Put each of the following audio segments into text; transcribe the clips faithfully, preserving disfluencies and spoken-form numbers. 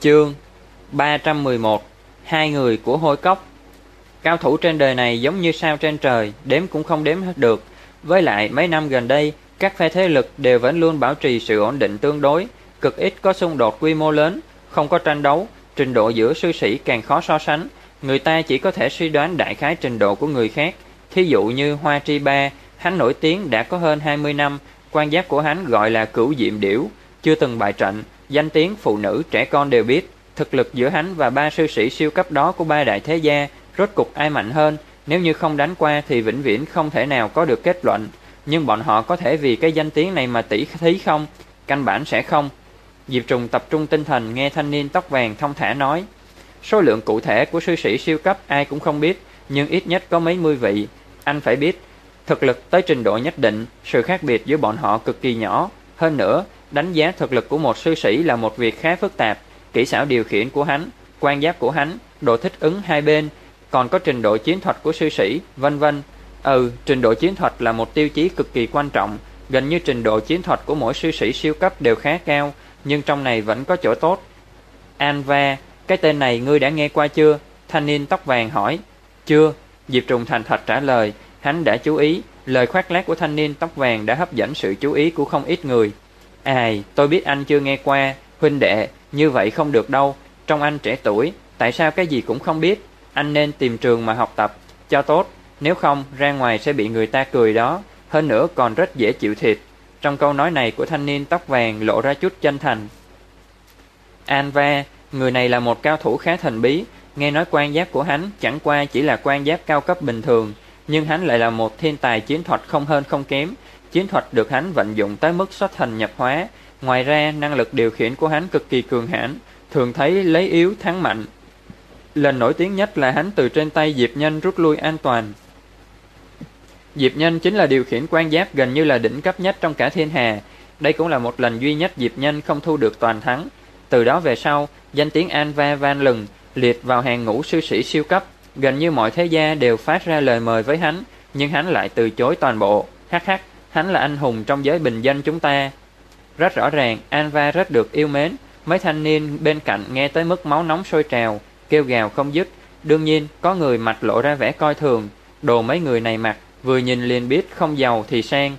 Chương ba trăm mười một. Hai người của hôi cốc. Cao thủ trên đời này giống như sao trên trời, đếm cũng không đếm hết được. Với lại mấy năm gần đây, các phe thế lực đều vẫn luôn bảo trì sự ổn định tương đối, cực ít có xung đột quy mô lớn, không có tranh đấu. Trình độ giữa sư sĩ càng khó so sánh, người ta chỉ có thể suy đoán đại khái trình độ của người khác. Thí dụ như Hoa Tri Ba, hắn nổi tiếng đã có hơn hai mươi năm, quan giáp của hắn gọi là Cửu Diệm Điểu, chưa từng bại trận, danh tiếng phụ nữ trẻ con đều biết. Thực lực giữa hắn và ba sư sĩ siêu cấp đó của ba đại thế gia, rốt cục ai mạnh hơn, nếu như không đánh qua thì vĩnh viễn không thể nào có được kết luận. Nhưng bọn họ có thể vì cái danh tiếng này mà tỷ thí không? Căn bản sẽ không. Diệp Trùng tập trung tinh thần nghe thanh niên tóc vàng thông thả nói. Số lượng cụ thể của sư sĩ siêu cấp ai cũng không biết, nhưng ít nhất có mấy mươi vị. Anh phải biết, thực lực tới trình độ nhất định, sự khác biệt giữa bọn họ cực kỳ nhỏ. Hơn nữa, đánh giá thực lực của một sư sĩ là một việc khá phức tạp. Kỹ xảo điều khiển của hắn, quan giáp của hắn, độ thích ứng hai bên, còn có trình độ chiến thuật của sư sĩ, vân vân. Ừ, trình độ chiến thuật là một tiêu chí cực kỳ quan trọng. Gần như trình độ chiến thuật của mỗi sư sĩ siêu cấp đều khá cao, nhưng trong này vẫn có chỗ tốt. Anva, cái tên này ngươi đã nghe qua chưa? Thanh niên tóc vàng hỏi. Chưa, Diệp Trùng thành thật trả lời. Hắn đã chú ý, lời khoác lác của thanh niên tóc vàng đã hấp dẫn sự chú ý của không ít người. Ai, tôi biết anh chưa nghe qua, huynh đệ, như vậy không được đâu. Trong anh trẻ tuổi, tại sao cái gì cũng không biết? Anh nên tìm trường mà học tập cho tốt, nếu không ra ngoài sẽ bị người ta cười đó. Hơn nữa còn rất dễ chịu thịt. Trong câu nói này của thanh niên tóc vàng lộ ra chút chân thành. Anva, người này là một cao thủ khá thần bí. Nghe nói quan giáp của hắn chẳng qua chỉ là quan giáp cao cấp bình thường, nhưng hắn lại là một thiên tài chiến thuật không hơn không kém. Chiến thuật được hắn vận dụng tới mức xuất thần nhập hóa. Ngoài ra năng lực điều khiển của hắn cực kỳ cường hãn, thường thấy lấy yếu thắng mạnh. Lần nổi tiếng nhất là hắn từ trên tay Diệp Nhân rút lui an toàn. Diệp Nhân chính là điều khiển quan giáp gần như là đỉnh cấp nhất trong cả thiên hà. Đây cũng là một lần duy nhất Diệp Nhân không thu được toàn thắng. Từ đó về sau, danh tiếng Anva vang lừng, liệt vào hàng ngũ sư sĩ siêu cấp. Gần như mọi thế gia đều phát ra lời mời với hắn, nhưng hắn lại từ chối toàn bộ. Hắc hắc, hắn là anh hùng trong giới bình dân chúng ta. Rất rõ ràng, Anva rất được yêu mến. Mấy thanh niên bên cạnh nghe tới mức máu nóng sôi trào, kêu gào không dứt. Đương nhiên, có người mặt lộ ra vẻ coi thường. Đồ mấy người này mặc, vừa nhìn liền biết không giàu thì sang.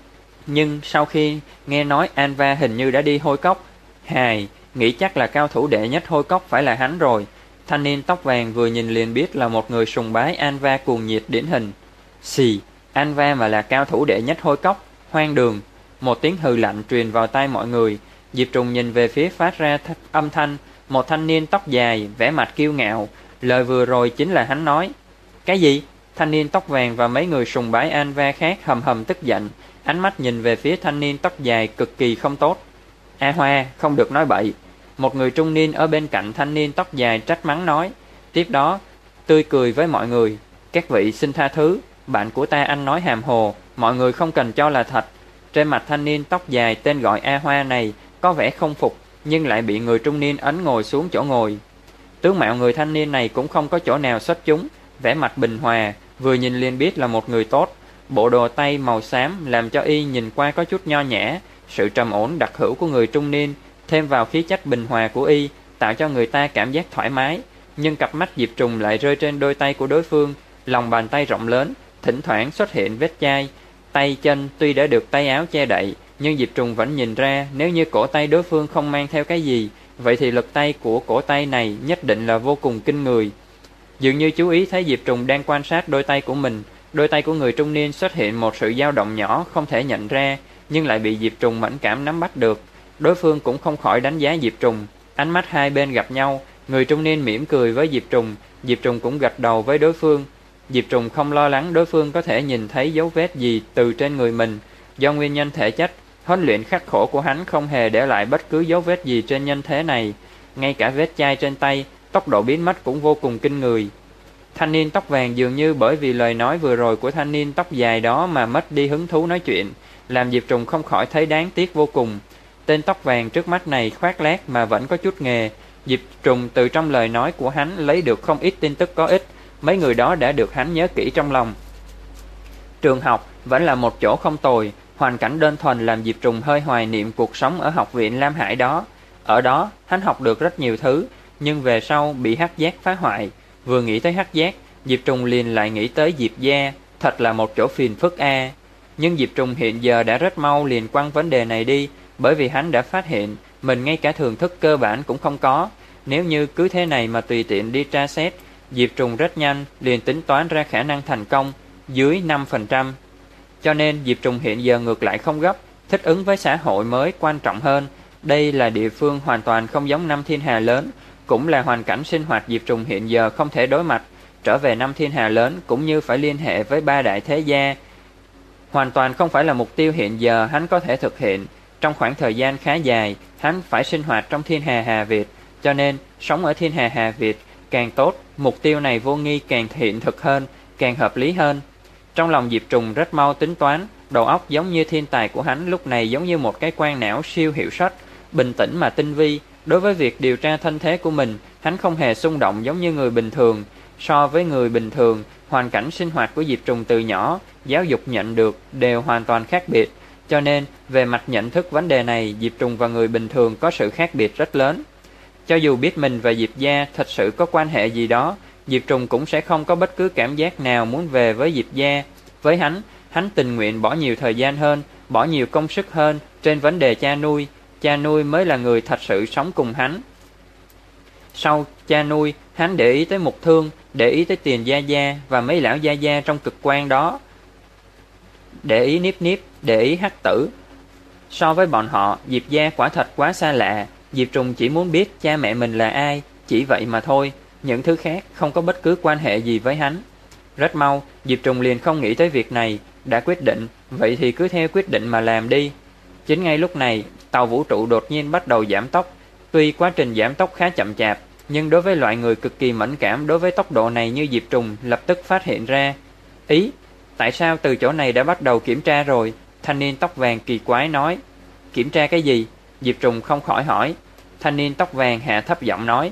Nhưng sau khi nghe nói Anva hình như đã đi hôi cốc, hài, nghĩ chắc là cao thủ đệ nhất hôi cốc phải là hắn rồi. Thanh niên tóc vàng vừa nhìn liền biết là một người sùng bái Anva cuồng nhiệt điển hình. Xì, Anva mà là cao thủ đệ nhất hôi cốc, hoang đường. Một tiếng hừ lạnh truyền vào tai mọi người. Diệp Trùng nhìn về phía phát ra th âm thanh, một thanh niên tóc dài, vẻ mặt kiêu ngạo. Lời vừa rồi chính là hắn nói. Cái gì? Thanh niên tóc vàng và mấy người sùng bái Anva khác hầm hầm tức giận, ánh mắt nhìn về phía thanh niên tóc dài cực kỳ không tốt. A Hoa, không được nói bậy. Một người trung niên ở bên cạnh thanh niên tóc dài trách mắng nói. Tiếp đó, tươi cười với mọi người. Các vị xin tha thứ, bạn của ta anh nói hàm hồ, mọi người không cần cho là thật. Trên mặt thanh niên tóc dài tên gọi A Hoa này có vẻ không phục, nhưng lại bị người trung niên ấn ngồi xuống chỗ ngồi. Tướng mạo người thanh niên này cũng không có chỗ nào xuất chúng, vẻ mặt bình hòa, vừa nhìn liền biết là một người tốt. Bộ đồ tây màu xám làm cho y nhìn qua có chút nho nhã. Sự trầm ổn đặc hữu của người trung niên thêm vào khí chất bình hòa của y tạo cho người ta cảm giác thoải mái. Nhưng cặp mắt Diệp Trùng lại rơi trên đôi tay của đối phương, lòng bàn tay rộng lớn, thỉnh thoảng xuất hiện vết chai. Tay chân tuy đã được tay áo che đậy, nhưng Diệp Trùng vẫn nhìn ra nếu như cổ tay đối phương không mang theo cái gì, vậy thì lực tay của cổ tay này nhất định là vô cùng kinh người. Dường như chú ý thấy Diệp Trùng đang quan sát đôi tay của mình, đôi tay của người trung niên xuất hiện một sự dao động nhỏ không thể nhận ra, nhưng lại bị Diệp Trùng mẫn cảm nắm bắt được. Đối phương cũng không khỏi đánh giá Diệp Trùng, ánh mắt hai bên gặp nhau, người trung niên mỉm cười với Diệp Trùng, Diệp Trùng cũng gật đầu với đối phương. Diệp Trùng không lo lắng đối phương có thể nhìn thấy dấu vết gì từ trên người mình. Do nguyên nhân thể chất, huấn luyện khắc khổ của hắn không hề để lại bất cứ dấu vết gì trên nhân thế này. Ngay cả vết chai trên tay, tốc độ biến mất cũng vô cùng kinh người. Thanh niên tóc vàng dường như bởi vì lời nói vừa rồi của thanh niên tóc dài đó mà mất đi hứng thú nói chuyện, làm Diệp Trùng không khỏi thấy đáng tiếc vô cùng. Tên tóc vàng trước mắt này khoác lác mà vẫn có chút nghề. Diệp Trùng từ trong lời nói của hắn lấy được không ít tin tức có ích, mấy người đó đã được hắn nhớ kỹ trong lòng. Trường học vẫn là một chỗ không tồi, hoàn cảnh đơn thuần làm Diệp Trùng hơi hoài niệm cuộc sống ở học viện Lam Hải đó. Ở đó, hắn học được rất nhiều thứ, nhưng về sau bị hắc giác phá hoại. Vừa nghĩ tới hắc giác, Diệp Trùng liền lại nghĩ tới Diệp gia, thật là một chỗ phiền phức a. Nhưng Diệp Trùng hiện giờ đã rất mau liền quăng vấn đề này đi, bởi vì hắn đã phát hiện mình ngay cả thường thức cơ bản cũng không có. Nếu như cứ thế này mà tùy tiện đi tra xét, Diệp Trùng rất nhanh liền tính toán ra khả năng thành công dưới năm phần trăm. Cho nên Diệp Trùng hiện giờ ngược lại không gấp, thích ứng với xã hội mới quan trọng hơn. Đây là địa phương hoàn toàn không giống năm thiên hà lớn, cũng là hoàn cảnh sinh hoạt Diệp Trùng hiện giờ không thể đối mặt. Trở về năm thiên hà lớn cũng như phải liên hệ với ba đại thế gia, hoàn toàn không phải là mục tiêu hiện giờ hắn có thể thực hiện. Trong khoảng thời gian khá dài, hắn phải sinh hoạt trong thiên hà Hà Việt, cho nên sống ở thiên hà Hà Việt càng tốt, mục tiêu này vô nghi càng hiện thực hơn, càng hợp lý hơn. Trong lòng Diệp Trùng rất mau tính toán, đầu óc giống như thiên tài của hắn lúc này giống như một cái quan não siêu hiệu suất, bình tĩnh mà tinh vi. Đối với việc điều tra thân thế của mình, hắn không hề xung động giống như người bình thường. So với người bình thường, hoàn cảnh sinh hoạt của Diệp Trùng từ nhỏ, giáo dục nhận được đều hoàn toàn khác biệt. Cho nên, về mặt nhận thức vấn đề này, Diệp Trùng và người bình thường có sự khác biệt rất lớn. Cho dù biết mình và Diệp gia thật sự có quan hệ gì đó, Diệp Trùng cũng sẽ không có bất cứ cảm giác nào muốn về với Diệp gia. Với hắn, hắn tình nguyện bỏ nhiều thời gian hơn, bỏ nhiều công sức hơn trên vấn đề cha nuôi. Cha nuôi mới là người thật sự sống cùng hắn. Sau cha nuôi, hắn để ý tới Mục Thương, để ý tới Tiền Gia Gia và mấy lão gia gia trong cực quan đó, để ý Niếp Niếp, để ý Hắc Tử. So với bọn họ, Diệp gia quả thật quá xa lạ. Diệp Trùng chỉ muốn biết cha mẹ mình là ai, chỉ vậy mà thôi. Những thứ khác không có bất cứ quan hệ gì với hắn. Rất mau, Diệp Trùng liền không nghĩ tới việc này, đã quyết định, vậy thì cứ theo quyết định mà làm đi. Chính ngay lúc này, tàu vũ trụ đột nhiên bắt đầu giảm tốc. Tuy quá trình giảm tốc khá chậm chạp, nhưng đối với loại người cực kỳ mẫn cảm đối với tốc độ này như Diệp Trùng lập tức phát hiện ra. Ý, tại sao từ chỗ này đã bắt đầu kiểm tra rồi? Thanh niên tóc vàng kỳ quái nói. Kiểm tra cái gì? Diệp Trùng không khỏi hỏi. Thanh niên tóc vàng hạ thấp giọng nói.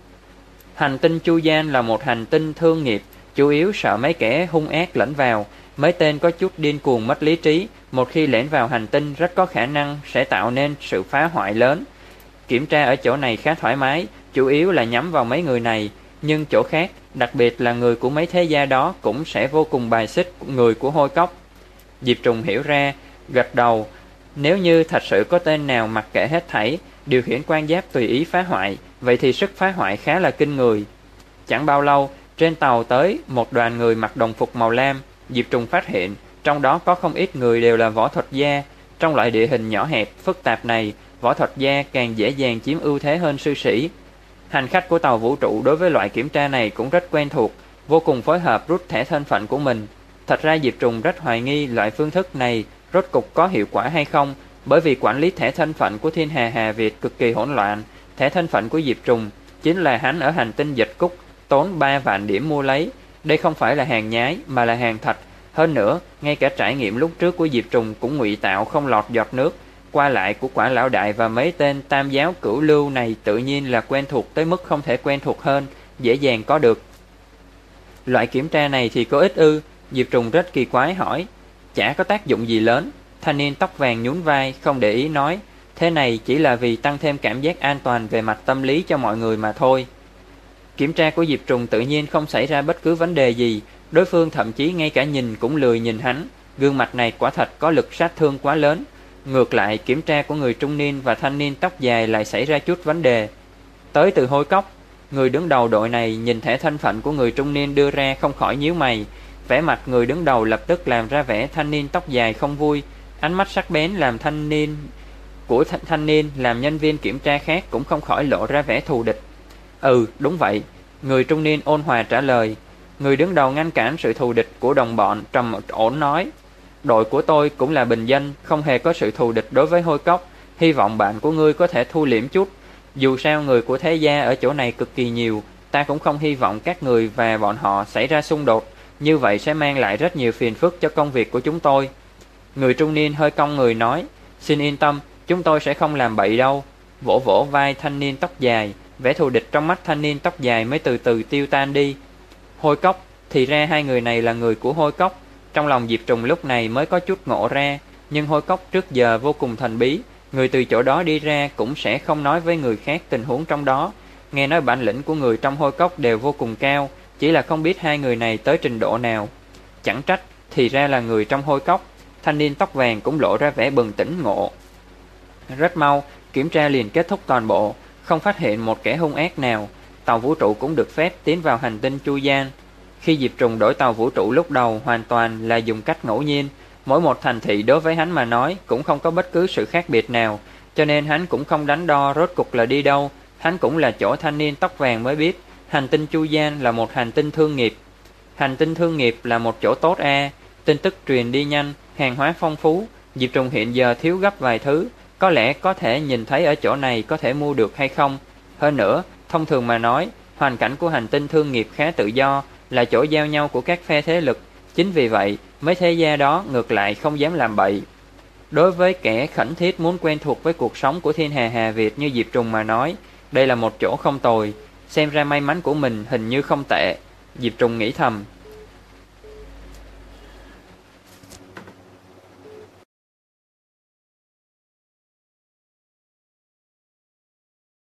Hành tinh Chu Gian là một hành tinh thương nghiệp, chủ yếu sợ mấy kẻ hung ác lẫn vào. Mấy tên có chút điên cuồng mất lý trí, một khi lẻn vào hành tinh rất có khả năng sẽ tạo nên sự phá hoại lớn. Kiểm tra ở chỗ này khá thoải mái, chủ yếu là nhắm vào mấy người này, nhưng chỗ khác, đặc biệt là người của mấy thế gia đó cũng sẽ vô cùng bài xích người của Hôi Cốc. Diệp Trùng hiểu ra, gật đầu. Nếu như thật sự có tên nào mặc kệ hết thảy, điều khiển quan giáp tùy ý phá hoại, vậy thì sức phá hoại khá là kinh người. Chẳng bao lâu, trên tàu tới một đoàn người mặc đồng phục màu lam. Diệp Trùng phát hiện, trong đó có không ít người đều là võ thuật gia. Trong loại địa hình nhỏ hẹp, phức tạp này, võ thuật gia càng dễ dàng chiếm ưu thế hơn sư sĩ. Hành khách của tàu vũ trụ đối với loại kiểm tra này cũng rất quen thuộc, vô cùng phối hợp rút thẻ thân phận của mình. Thật ra Diệp Trùng rất hoài nghi loại phương thức này rốt cục có hiệu quả hay không, bởi vì quản lý thẻ thân phận của thiên hà Hà Việt cực kỳ hỗn loạn. Thẻ thân phận của Diệp Trùng chính là hắn ở hành tinh Dịch Cúc tốn ba vạn điểm mua lấy. Đây không phải là hàng nhái mà là hàng thật. Hơn nữa, ngay cả trải nghiệm lúc trước của Diệp Trùng cũng ngụy tạo không lọt giọt nước. Qua lại của Quả Lão Đại và mấy tên tam giáo cửu lưu này tự nhiên là quen thuộc tới mức không thể quen thuộc hơn, dễ dàng có được. Loại kiểm tra này thì có ích ư? Diệp Trùng rất kỳ quái hỏi. Chả có tác dụng gì lớn. Thanh niên tóc vàng nhún vai, không để ý nói. Thế này chỉ là vì tăng thêm cảm giác an toàn về mặt tâm lý cho mọi người mà thôi. Kiểm tra của Diệp Trùng tự nhiên không xảy ra bất cứ vấn đề gì. Đối phương thậm chí ngay cả nhìn cũng lười nhìn hắn. Gương mặt này quả thật có lực sát thương quá lớn. Ngược lại, kiểm tra của người trung niên và thanh niên tóc dài lại xảy ra chút vấn đề. Tới từ Hôi Cốc, người đứng đầu đội này nhìn thẻ thân phận của người trung niên đưa ra không khỏi nhíu mày. Vẻ mặt người đứng đầu lập tức làm ra vẻ thanh niên tóc dài không vui. Ánh mắt sắc bén làm thanh niên của th thanh niên làm nhân viên kiểm tra khác cũng không khỏi lộ ra vẻ thù địch. Ừ, đúng vậy. Người trung niên ôn hòa trả lời. Người đứng đầu ngăn cản sự thù địch của đồng bọn, trầm ổn nói. Đội của tôi cũng là bình dân, không hề có sự thù địch đối với Hôi Cốc. Hy vọng bạn của ngươi có thể thu liễm chút. Dù sao người của thế gia ở chỗ này cực kỳ nhiều, ta cũng không hy vọng các người và bọn họ xảy ra xung đột. Như vậy sẽ mang lại rất nhiều phiền phức cho công việc của chúng tôi. Người trung niên hơi cong người nói. Xin yên tâm, chúng tôi sẽ không làm bậy đâu. Vỗ vỗ vai thanh niên tóc dài, vẻ thù địch trong mắt thanh niên tóc dài mới từ từ tiêu tan đi. Hôi Cốc, thì ra hai người này là người của Hôi Cốc. Trong lòng Diệp Trùng lúc này mới có chút ngộ ra, nhưng Hôi Cốc trước giờ vô cùng thần bí, Người từ chỗ đó đi ra cũng sẽ không nói với người khác tình huống trong đó. Nghe nói bản lĩnh của người trong hôi cốc đều vô cùng cao, chỉ là không biết hai người này tới trình độ nào. Chẳng trách, thì ra là người trong hôi cốc. Thanh niên tóc vàng cũng lộ ra vẻ bừng tỉnh ngộ. Rất mau, kiểm tra liền kết thúc toàn bộ, không phát hiện một kẻ hung ác nào. Tàu vũ trụ cũng được phép tiến vào hành tinh Chu Gian. Khi Diệp Trùng đổi tàu vũ trụ lúc đầu hoàn toàn là dùng cách ngẫu nhiên, mỗi một thành thị đối với hắn mà nói cũng không có bất cứ sự khác biệt nào, cho nên hắn cũng không đánh đo rốt cục là đi đâu. Hắn cũng là chỗ thanh niên tóc vàng mới biết, hành tinh Chu Gian là một hành tinh thương nghiệp. Hành tinh thương nghiệp là một chỗ tốt a, à. Tin tức truyền đi nhanh, hàng hóa phong phú. Diệp Trùng hiện giờ thiếu gấp vài thứ, có lẽ có thể nhìn thấy ở chỗ này có thể mua được hay không. Hơn nữa, thông thường mà nói, hoàn cảnh của hành tinh thương nghiệp khá tự do, là chỗ giao nhau của các phe thế lực. Chính vì vậy, mấy thế gia đó ngược lại không dám làm bậy. Đối với kẻ khẩn thiết muốn quen thuộc với cuộc sống của thiên hà Hà Việt như Diệp Trùng mà nói, đây là một chỗ không tồi. Xem ra may mắn của mình hình như không tệ. Diệp Trùng nghĩ thầm.